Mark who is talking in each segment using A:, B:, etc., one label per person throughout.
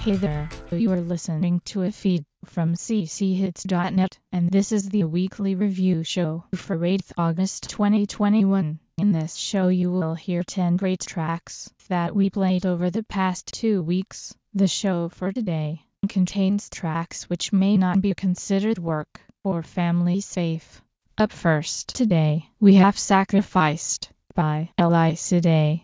A: Hey there, you are listening to a feed from cchits.net, and this is the weekly review show for 8th August 2021. In this show you will hear 10 great tracks that we played over the past 2 weeks. The show for today contains tracks which may not be considered work or family safe. Up first today, we have Sacrificed by Elicidae.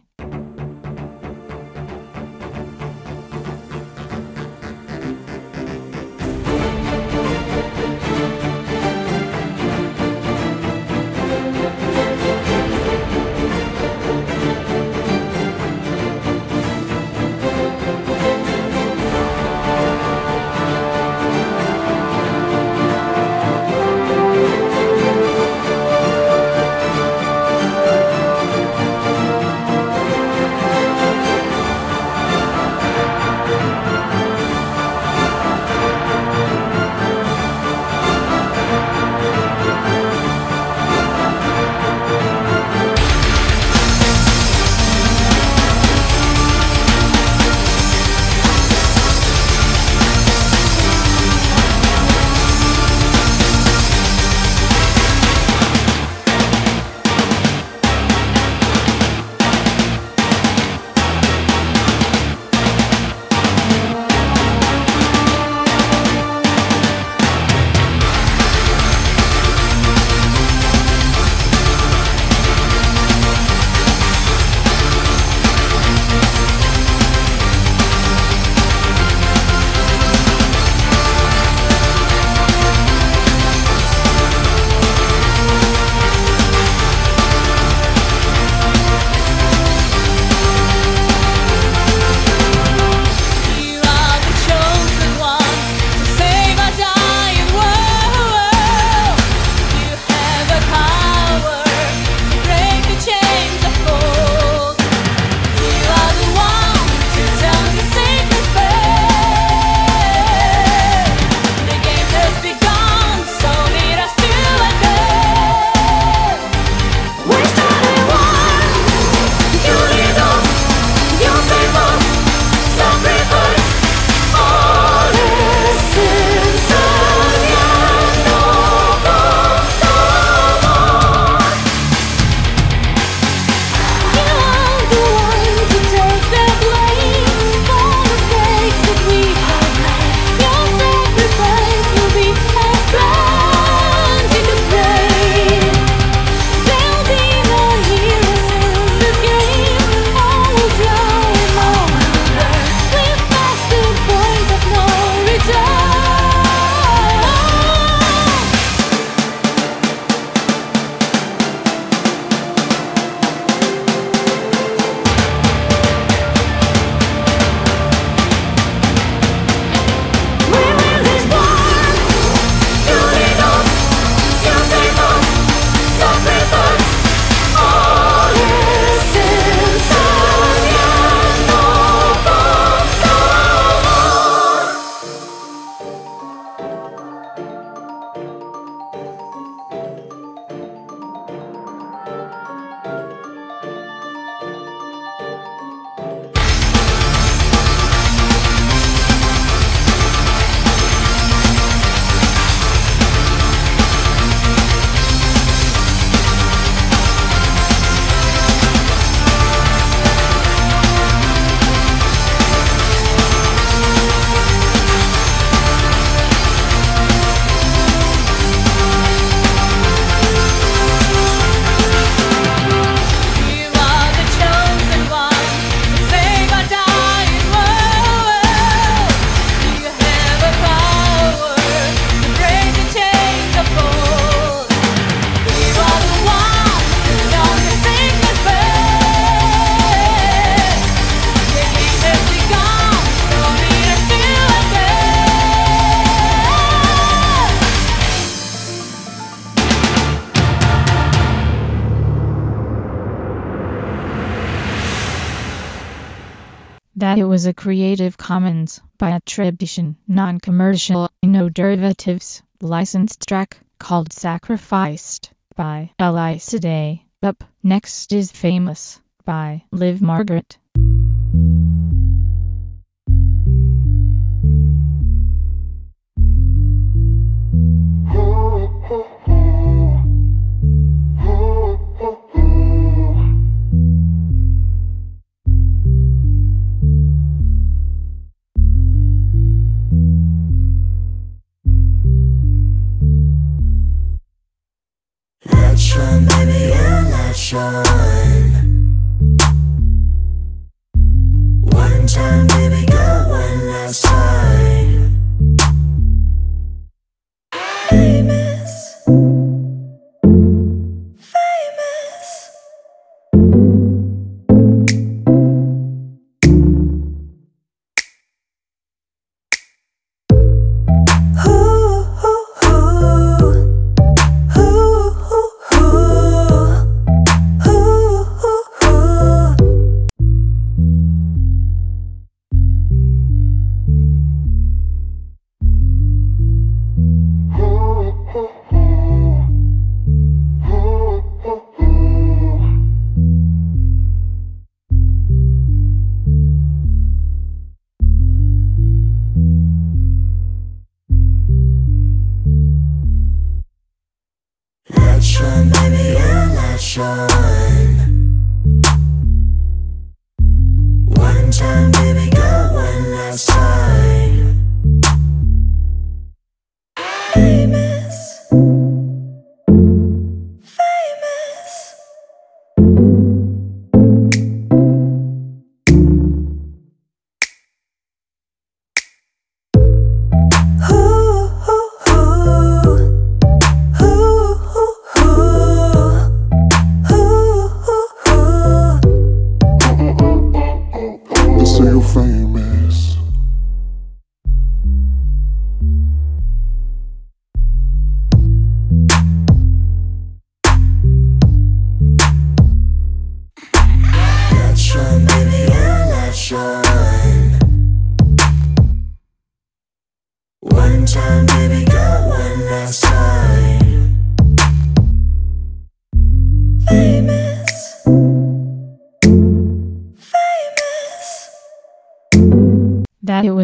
A: That it was a Creative Commons by attribution, non-commercial, no derivatives, licensed track called Sacrificed by Elicidae. Up next is Famous by Liv Margaret.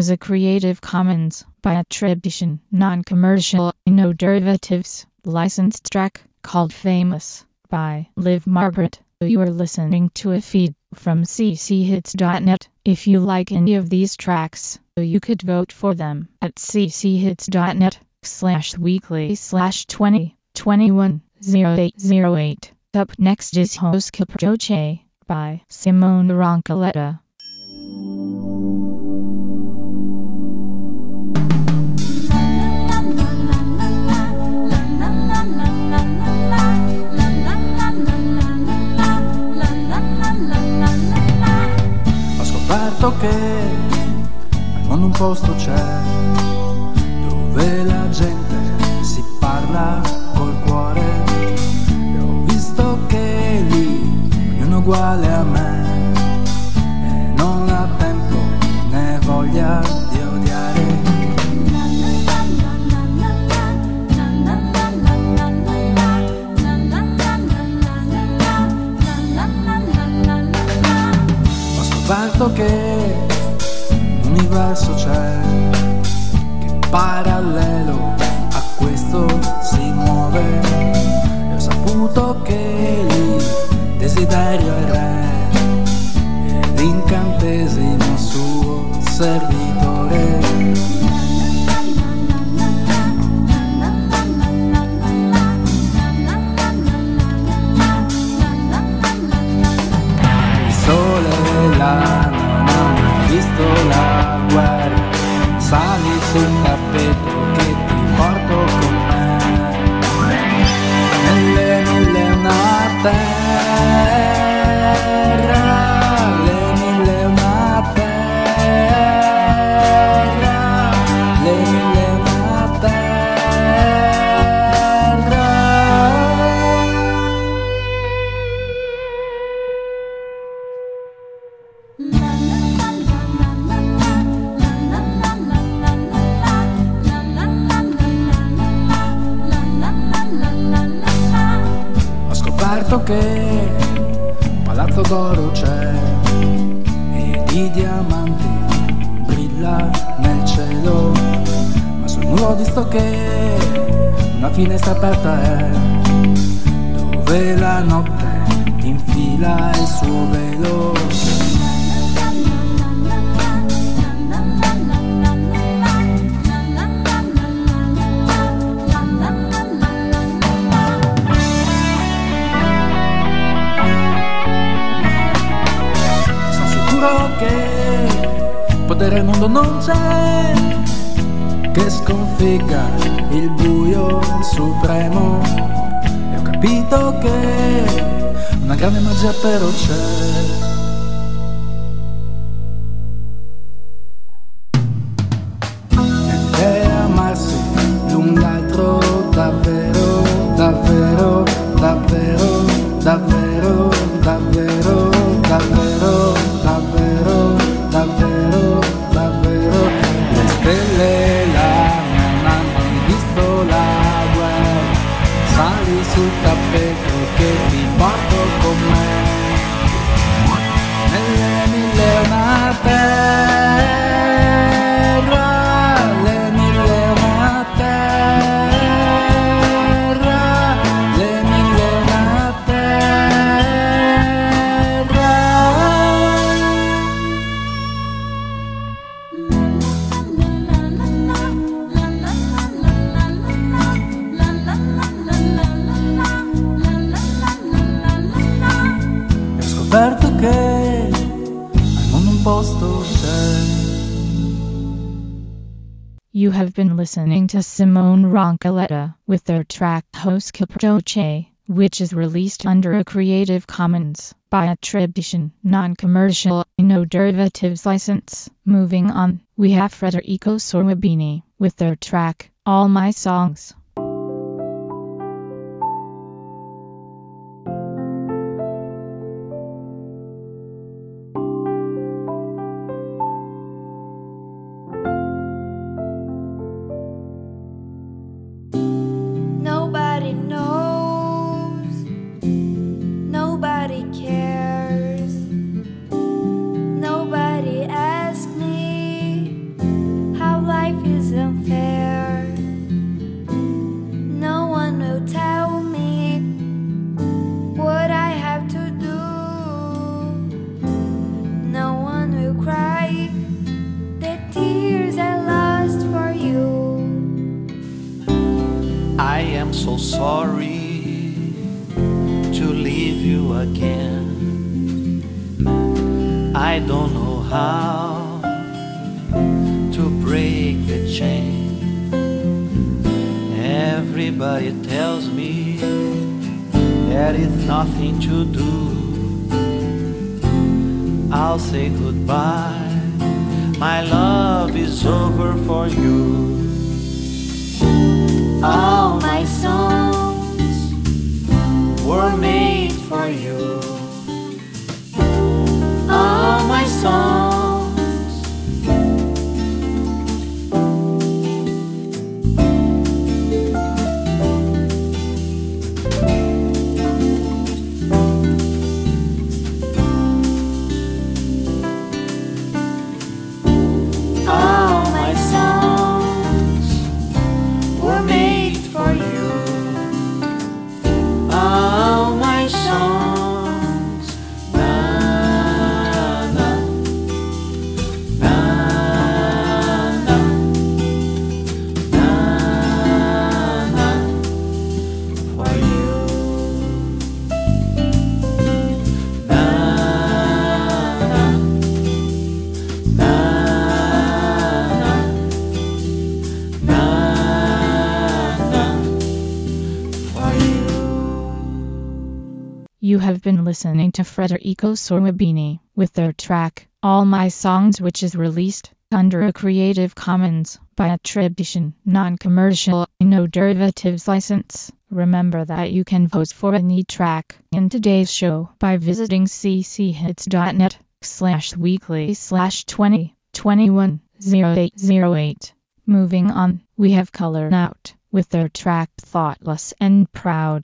A: was a Creative Commons by attribution, non-commercial, no derivatives, licensed track called Famous by Liv Margaret. You are listening to a feed from cchits.net. If you like any of these tracks, you could vote for them at cchits.net/weekly/2021-0808. Up next is Hoska Proche by Simone Roncoletta.
B: Ho scoperto che al mondo un posto c'è dove la gente si parla col cuore, e ho visto che lì ognuno è uguale a me e non ha tempo né voglia di odiare. Ho scoperto che un universo c'è che parallelo a questo si muove, e ho saputo che lì desiderio è re e l'incantesimo suo servitore. Il sole là non ha mai visto la guerra, sali sul tappeto che ti porto con me. Nelle mille una terra, le mille una terra, le mille una terra. Ho scoperto che un palazzo d'oro c'è e di diamanti brilla nel cielo, ma sul muro ho visto che una finestra aperta è dove la notte infila il suo velo. Che potere al mondo non c'è che sconfigga il buio supremo, e ho capito che una grande magia però c'è. E amarsi l'un l'altro davvero, davvero, davvero, davvero, davvero, davvero, davvero, davvero, davvero. Le stelle là non hanno mai visto la guerra, sali sul tappeto che ti porto con me. Nelle mille una terra, le mille una terra, le mille una terra. E ho scoperto che al mondo un posto c'è.
A: You have been listening to Simone Roncoletta with their track Hoska Proche, which is released under a Creative Commons by attribution, non-commercial, no derivatives license. Moving on, we have Federico Sorwabini with their track All My Songs.
C: Nobody knows, nobody cares, nobody asked me
D: again. I don't know how to break the chain. Everybody tells me there is nothing to do. I'll say goodbye, my love is over for you. All my songs were made for you. All my songs. All my songs were made for you. All my songs. Na, na, na, na, na, na, for you. Na, na, na, na, na, for you.
A: You have been listening to Federico Sorwabini with their track, All My Songs, which is released under a Creative Commons by attribution, non-commercial, no derivatives license. Remember that you can vote for any track in today's show by visiting cchits.net/weekly/2021-0808. Moving on, we have Color Out with their track Thoughtless and Proud.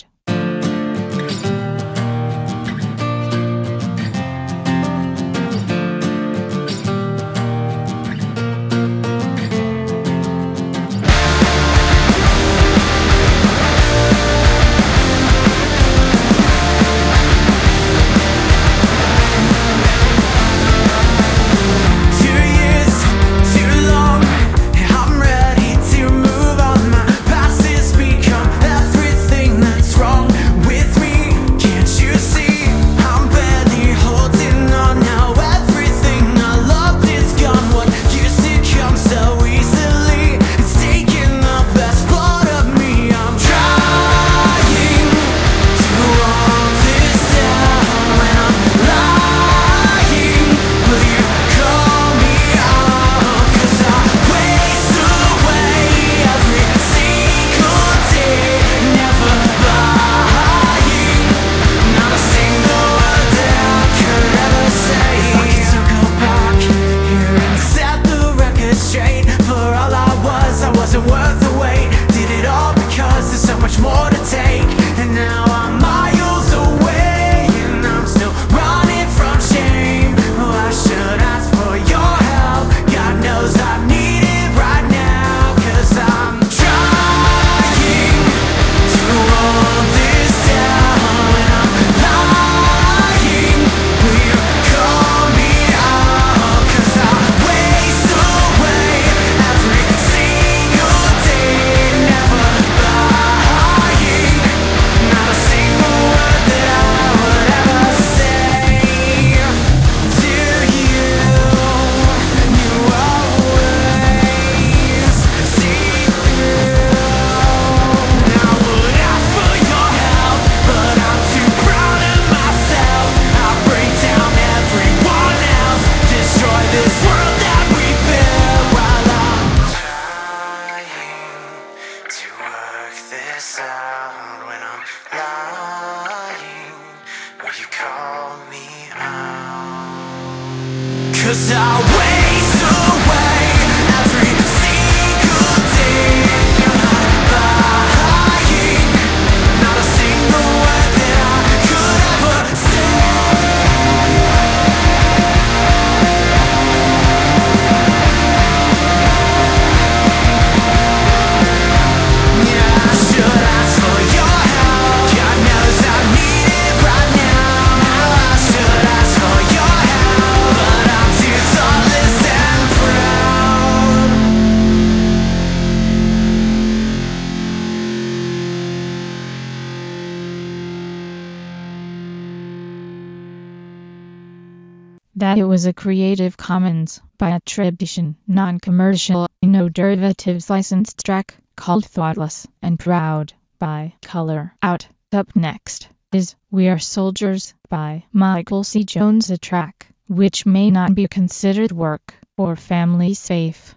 E: I'm ready to move on. My past has become everything that's wrong. Cause I waste away every single day. You're not lying, not a single word that I could ever say. Yeah, I should ask for your help. God knows I need it right now. Now I should ask for your help, but I'm too thoughtless.
A: that it was a Creative Commons by attribution, non-commercial, no derivatives licensed track called Thoughtless and Proud by Color Out. Up next is We Are Soldiers by Michael C. Jones, a track which may not be considered work or family safe.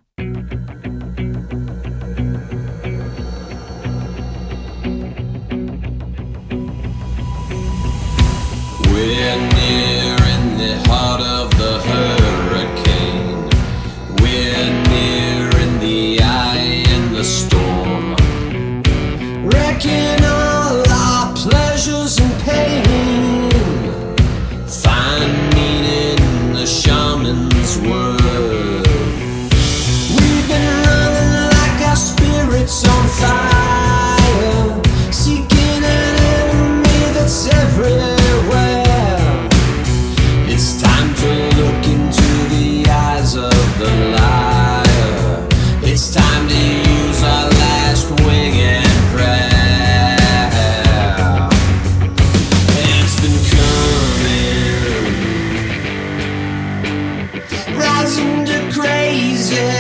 F: We're near in the heart of the hurricane. We're near in the eye in the storm. Wrecking all our pleasures and pain. Find meaning in the shaman's word. We've been running like our spirits on fire, seeking an enemy that's everywhere. It's time to look into the eyes of the liar. It's time to use our last wing and prayer. It's been coming, rising to crazy.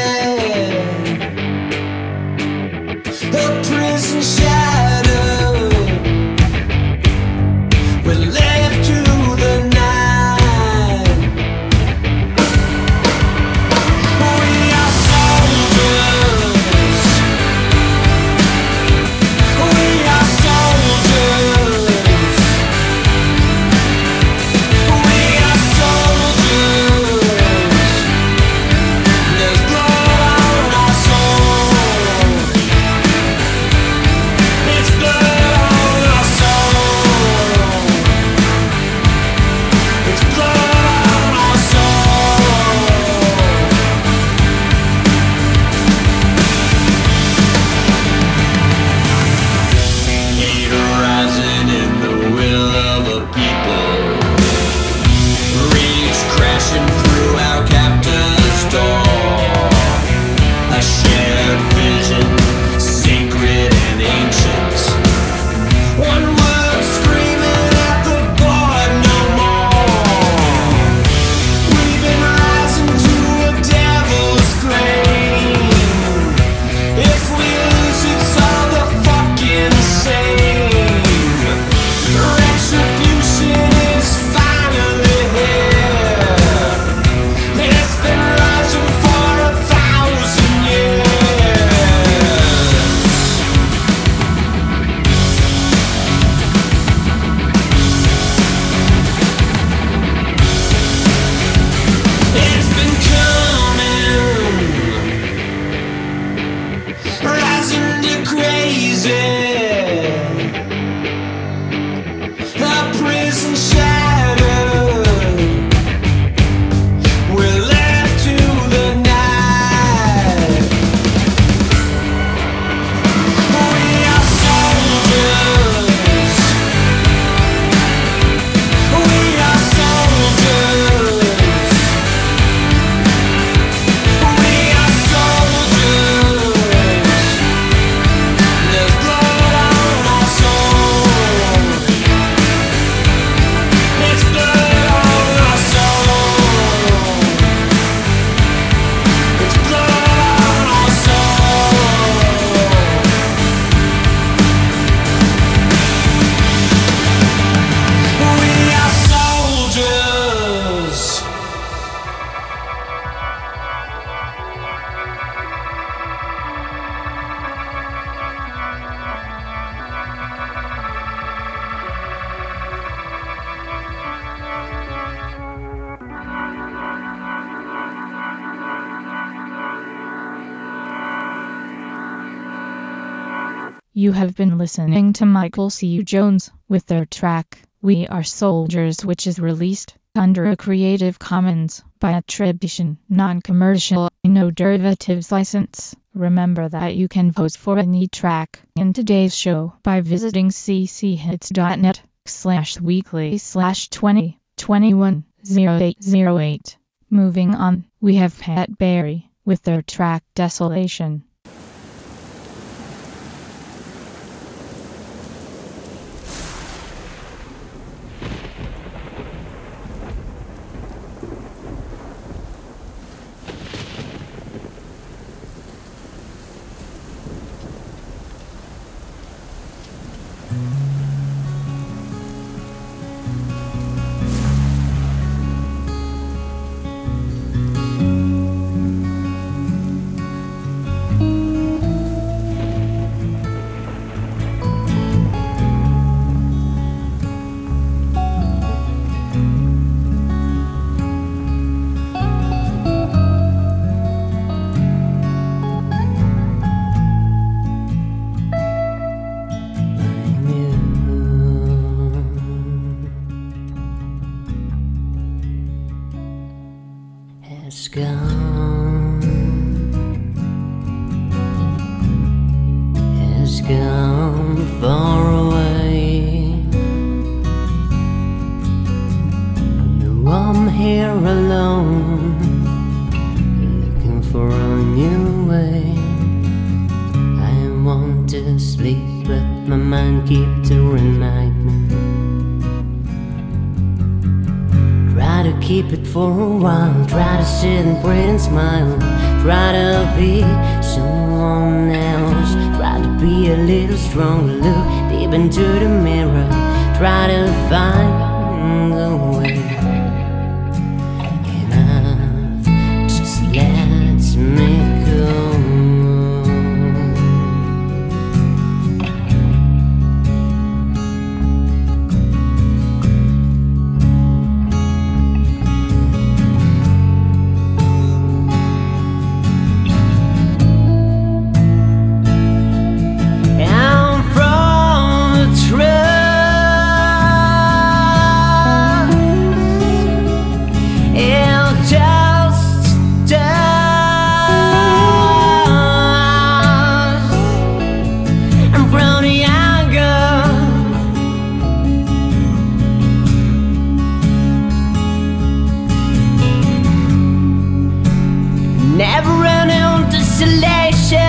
F: A prison shadow. We're left to the night. We are soldiers. We are soldiers. We are soldiers. There's blood on our soul. It's blood on our soul. It's blood on our soul. Hate rising in the will of a people. Rage crashing through our captor's door. A shared vision, sacred and ancient. One word screaming at the void no more. We've been rising to a devil's flame. If we lose, it's all the fucking same. Retribution is finally here. It's been rising for 1,000 years. It's been coming, rising to crazy. A prison shadow. We're left to the night. We are soldiers. We are soldiers. We are soldiers. There's blood on our soul. It's blood on our soul. It's blood on our soul. We are soldiers.
A: You have been listening to Michael C. Jones with their track We Are Soldiers, which is released under a Creative Commons by attribution, non-commercial, no derivatives license. Remember that you can vote for any track in today's show by visiting cchits.net/weekly/2021-0808. Moving on, we have Pat Berry with their track Desolation.
G: has gone, has gone far away. Now I'm here alone, looking for a new way. I want to sleep, but my mind keeps to remind me. Try to keep it for a while, try to sit and pray and smile, try to be someone else, try to be a little stronger, look deep into the mirror, try to find a way. And I've just let me go. Never ending desolation.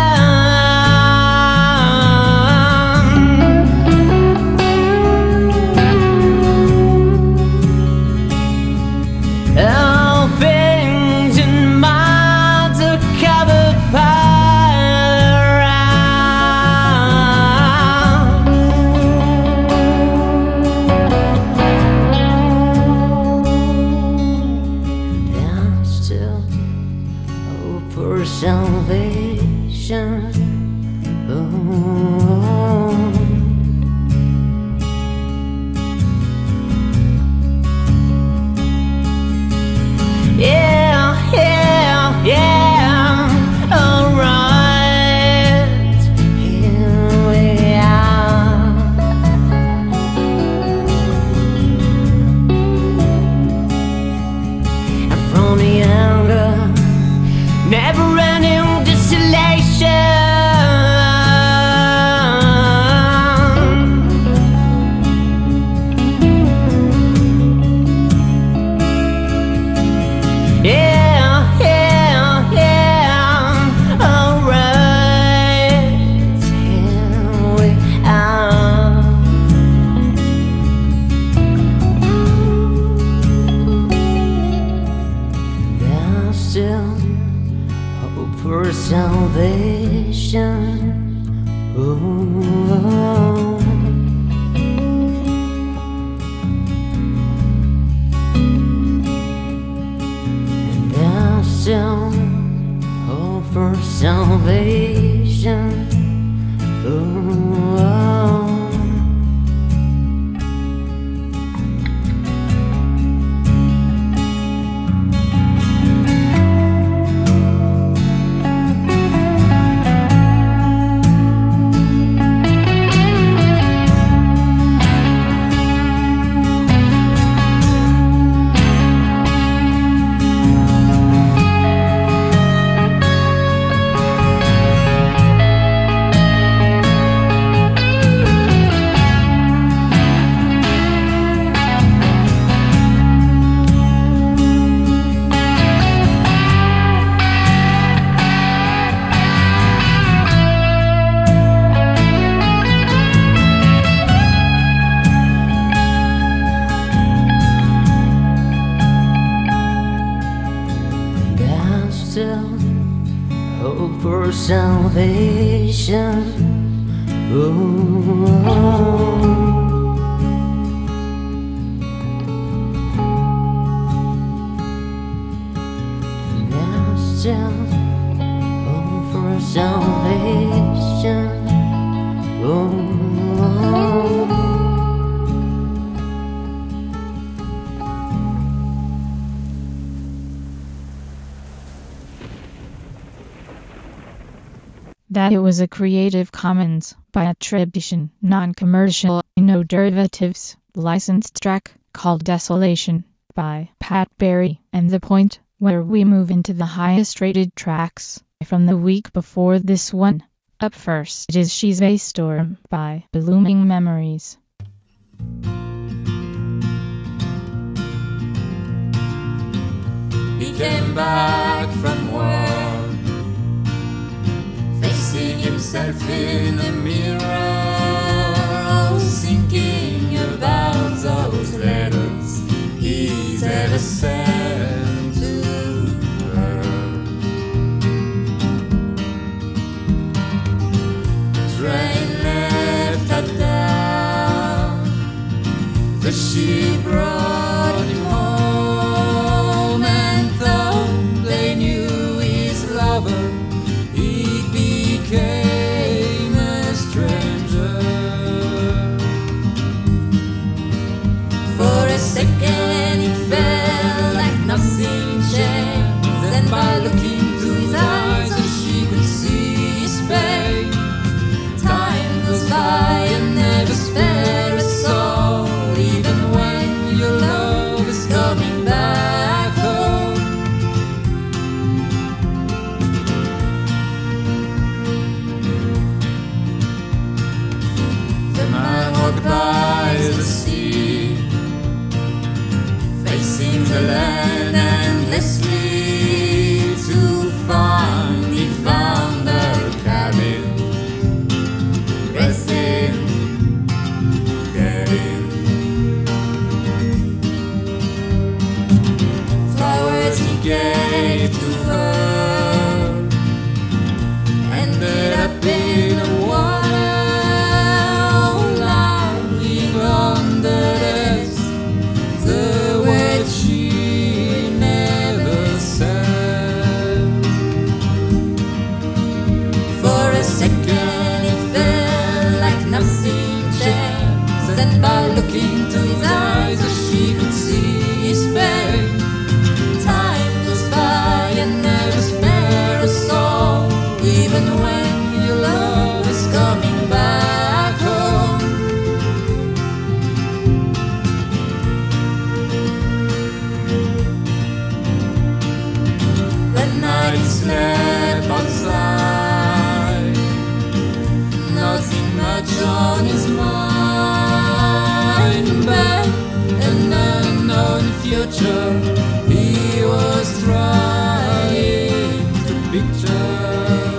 G: All things in minds are covered by still for salvation. Oh, yeah, yeah, yeah. All right, here we are. And from the anger, never-ending desolation. Yeah, yeah, yeah. All right, here we are. There's still hope for salvation. Oh, and there's still hope for salvation. Oh, still hope for salvation. Oh, there's still hope for salvation. Oh,
A: That it was a Creative Commons by attribution, non-commercial, no derivatives, licensed track called Desolation by Pat Berry and The Point. where we move into the highest rated tracks from the week before this one. Up first is She's a Storm by Blooming Memories.
H: He came back from war, facing himself in the mirror, oh, thinking about those letters he's ever sent to her. The train left at dawn, the ship brought him home, and though they knew his lover, he became a stranger. For a second it felt like nothing changed, then by looking to his eyes she could see his pain. Time goes by and never spare a soul, even when your love is coming back home. The man walked by the sea, facing the land endlessly, to find he found her cabin, resting, getting flowers he gave to her, ended up in the water, lying on the desk, the word she never said. For a second it felt like nothing changed, then by looking to his eyes she could see his pain. Time goes by and never spare a soul, even when your love is coming back home. That night he slept outside, nothing much on his mind, but an unknown future he was trying to picture.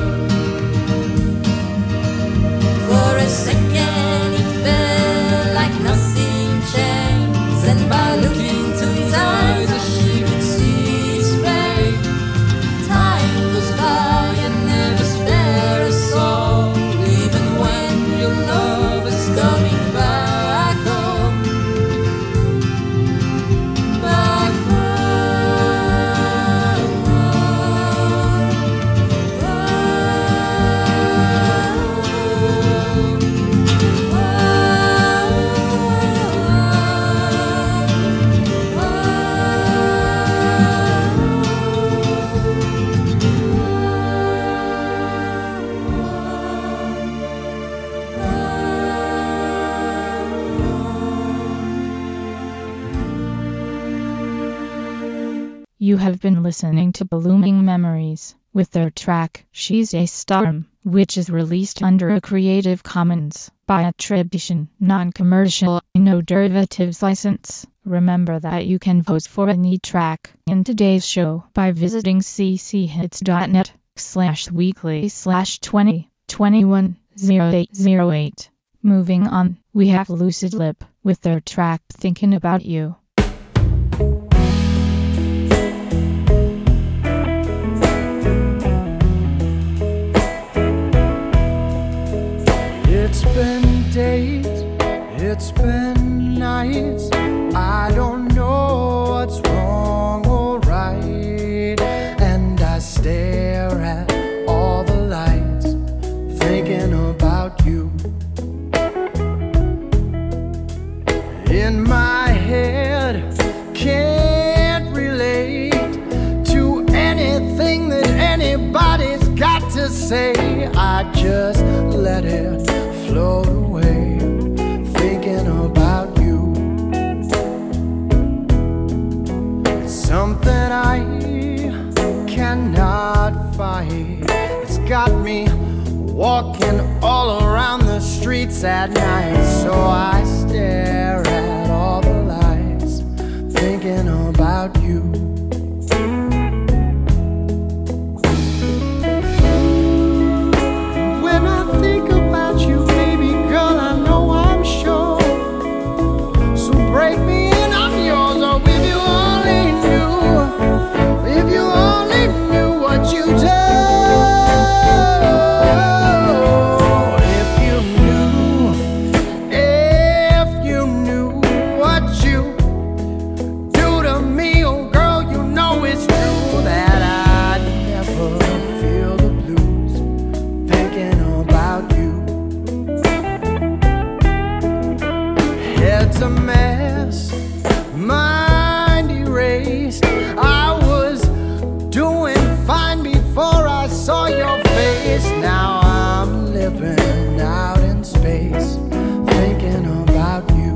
H: For a second it felt like nothing changed, and by looking to his eyes she could see his pain. Time goes by and never spare a soul, even when your love is coming back home. Back
A: You have been listening to Blooming Memories with their track She's a Storm, which is released under a Creative Commons by attribution, non-commercial, no derivatives license. Remember that you can vote for any track in today's show by visiting cchits.net/weekly/2021-0808. Moving on, we have Lucid Lip with their track Thinking About You.
B: It's been days, it's been nights, I don't know what's wrong or right, and I stare at all the lights, thinking about you. In my head, can't relate to anything that anybody's got to say. I just let it float away, thinking about you. Something I hear
E: cannot fight. It's got me walking all around the streets at night. So I stare at all the lights, thinking about you. When I think about you, baby girl, I know I'm sure. So break me in, I'm yours. Oh, if you only knew, if you only knew what you do. If you knew what you do to me, oh girl, you know it's true that I'd never feel the blues thinking about you. Head's a mess, mind erased. I was doing fine before I saw your face. Now I'm living out in space, thinking about you.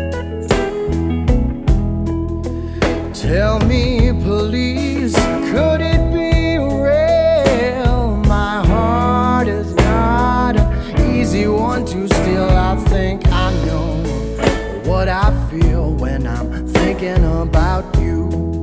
E: Tell me, please, could it be real? My heart is not an easy one to steal. I think I know what I feel when I'm thinking about you.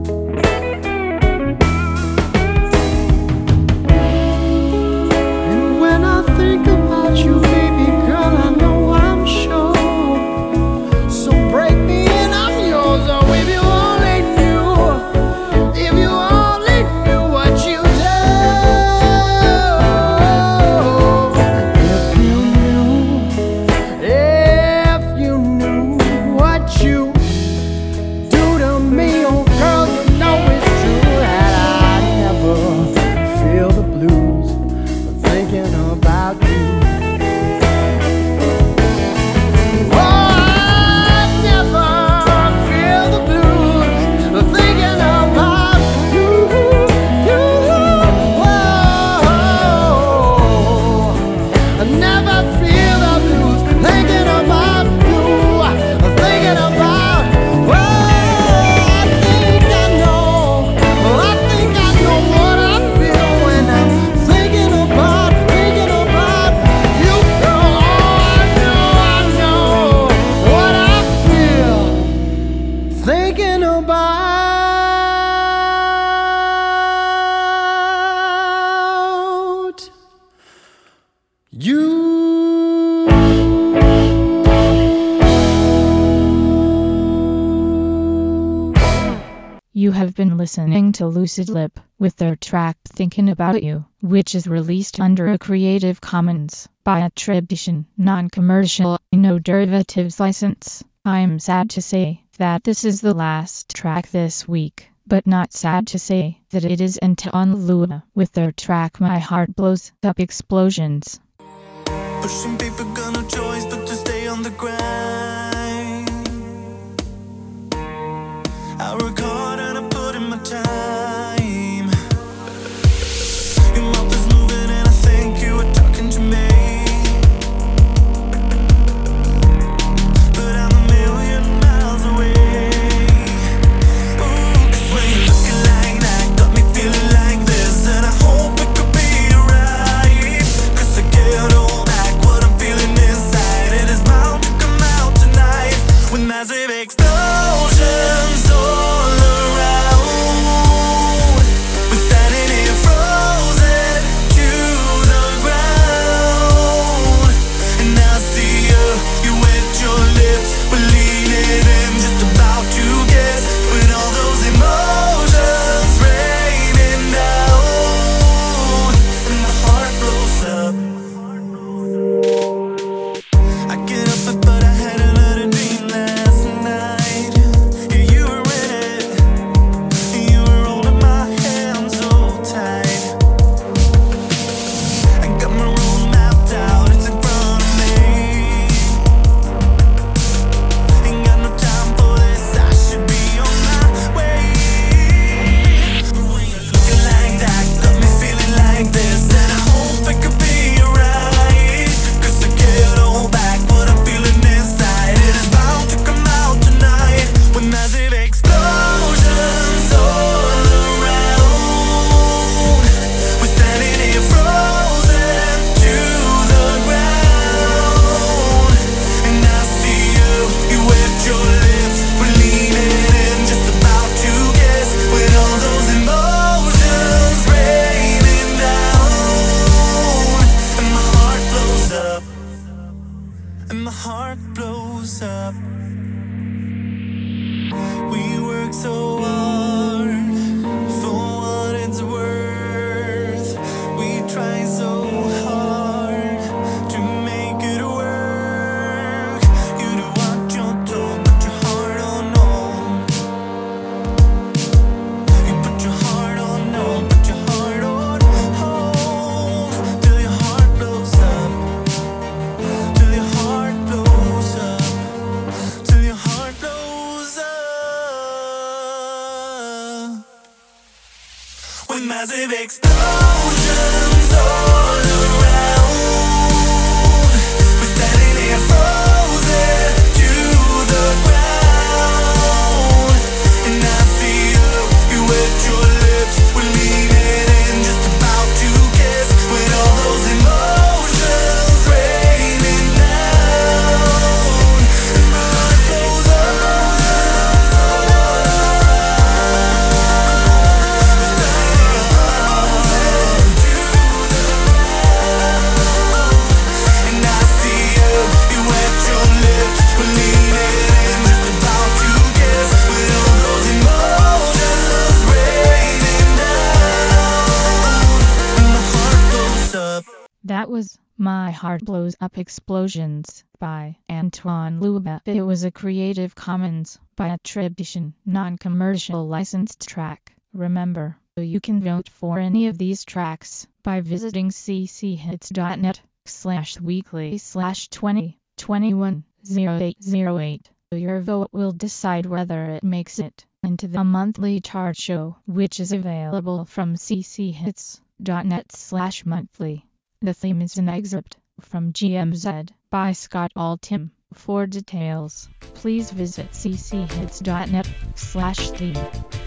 E: And when I think about you, baby girl, I know I'm sure. So break me in, I'm yours. Oh, if you only knew, if you only knew what you do. If you knew what you do to me, oh girl, you know it's true that I never feel the blues thinking about you. Oh, I never feel the blues thinking about you. I never feel the blues thinking about you. Thinking about, I think I know what I feel when I'm thinking about you, girl. Oh, I know what I feel thinking about you.
A: You have been listening to Lucid Lip with their track Thinking About You, which is released under a Creative Commons by attribution, non-commercial, no derivatives license. I'm sad to say that this is the last track this week, but not sad to say that it isn't on Lua with their track My Heart Blows Up Explosions.
E: Pushing people got no choice but to stay on the grind. I work hard and I put in my time. Your mouth is moving and I think you are talking to me. But I'm a million miles away. Ooh, 'cause when you're looking like that, got me feeling like this. And I hope it could be right. 'Cause I can't hold back what I'm feeling inside. It is bound to come out tonight with massive explosions all
I: massive explosions all around. We're standing here frozen to the ground. And I see you wet your lips. We're leaning in, just about to kiss. With all those emotions raining down. My heart goes and I see you wet your lips. We're leaning in, just about to kiss. With all those emotions raining down. My heart goes up.
A: That was My Heart Blows Up Explosions by Antoine Luba. It was a Creative Commons by attribution, non-commercial licensed track. Remember, you can vote for any of these tracks by visiting ccheats.net/weekly/2021-0808. Your vote will decide whether it makes it into the monthly chart show, which is available from cchits.net/monthly. The theme is an excerpt from GMZ by Scott Altham. For details, please visit cchits.net/theme.